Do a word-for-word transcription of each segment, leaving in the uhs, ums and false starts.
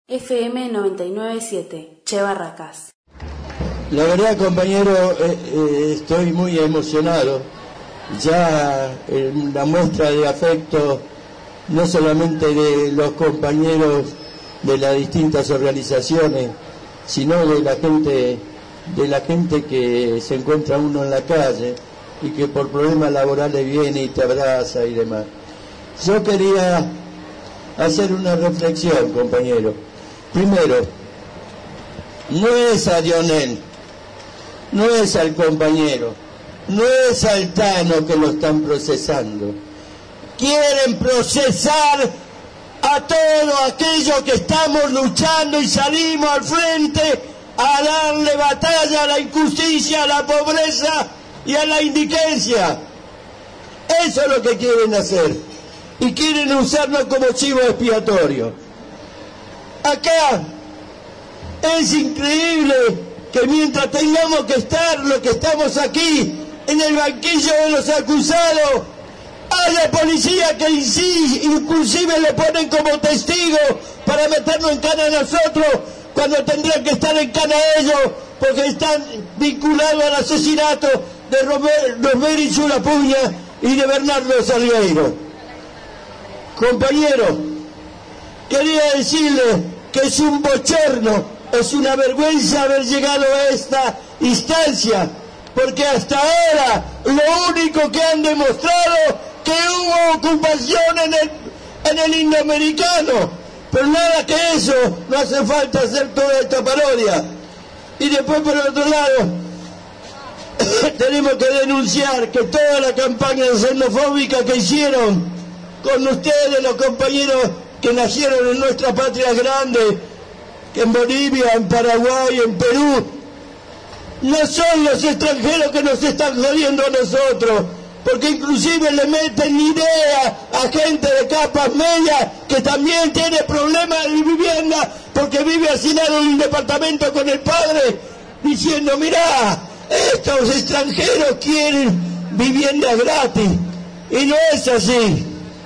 F M noventa y nueve punto siete, Che Barracas. La verdad, compañero, eh, eh, estoy muy emocionado. Ya eh, la muestra de afecto, no solamente de los compañeros de las distintas organizaciones, sino de la gente, de la gente que se encuentra uno en la calle y que por problemas laborales viene y te abraza y demás. Yo quería hacer una reflexión, compañero. Primero, no es a Lionel, no es al compañero, no es al Tano que lo están procesando. Quieren procesar a todos aquellos que estamos luchando y salimos al frente a darle batalla a la injusticia, a la pobreza y a la indigencia. Eso es lo que quieren hacer. Y quieren usarnos como chivo expiatorio. Acá es increíble que mientras tengamos que estar los que estamos aquí en el banquillo de los acusados, haya policía que inclusive le ponen como testigo para meternos en cana a nosotros cuando tendrían que estar en cana a ellos porque están vinculados al asesinato de Rosmery Chulapuña y de Bernardo Salgueiro. Compañero, quería decirle que es un bochorno, es una vergüenza haber llegado a esta instancia, porque hasta ahora lo único que han demostrado que hubo ocupación en el, en el indoamericano, pero nada que eso, no hace falta hacer toda esta parodia. Y después, por otro lado, tenemos que denunciar que toda la campaña xenofóbica que hicieron con ustedes, los compañeros que nacieron en nuestra patria grande, que en Bolivia, en Paraguay, en Perú, no son los extranjeros que nos están jodiendo a nosotros, porque inclusive le meten idea a gente de capas medias que también tiene problemas de vivienda porque vive hacinado en un departamento con el padre, diciendo, mirá, estos extranjeros quieren vivienda gratis, y no es así.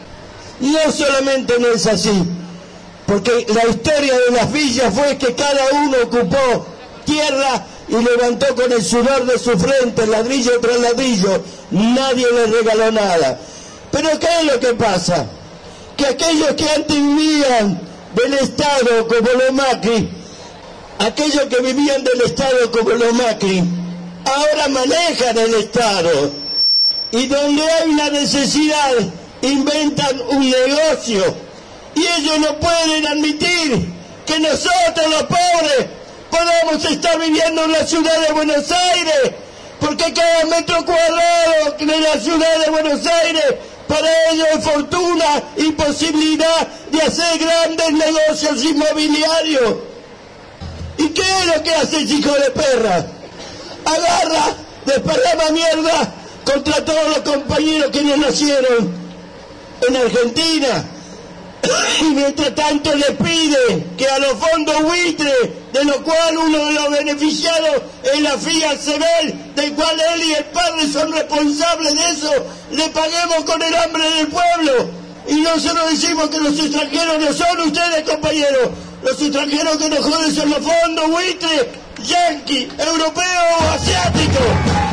No solamente no es así, porque la historia de las villas fue que cada uno ocupó tierra y levantó con el sudor de su frente, ladrillo tras ladrillo, nadie les regaló nada. Pero ¿qué es lo que pasa? Que aquellos que antes vivían del Estado como los Macri, aquellos que vivían del Estado como los Macri, ahora manejan el Estado, y donde hay una necesidad inventan un negocio, y ellos no pueden admitir que nosotros los pobres podamos estar viviendo en la ciudad de Buenos Aires, porque cada metro cuadrado de la ciudad de Buenos Aires para ellos es fortuna y posibilidad de hacer grandes negocios inmobiliarios. ¿Y qué es lo que hace el hijo de perra? Agarra, desparrama mierda contra todos los compañeros que no nacieron en Argentina, y mientras tanto le pide que a los fondos buitre, de lo cual uno de los beneficiados es la FIA Sebel, del cual él y el padre son responsables de eso, le paguemos con el hambre del pueblo. Y nosotros decimos que los extranjeros no son ustedes, compañeros, los extranjeros que nos joden son los fondos buitre, yanqui, europeo o asiático.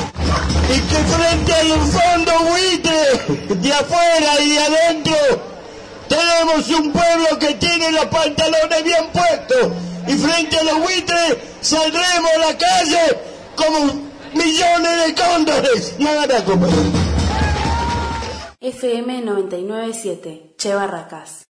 Y que frente a los fondos buitre de afuera y de adentro tenemos un pueblo que tiene los pantalones bien puestos, y frente a los buitres saldremos a la calle como millones de cóndores. Nada, compañero. F M noventa y nueve punto siete, Che Barracas.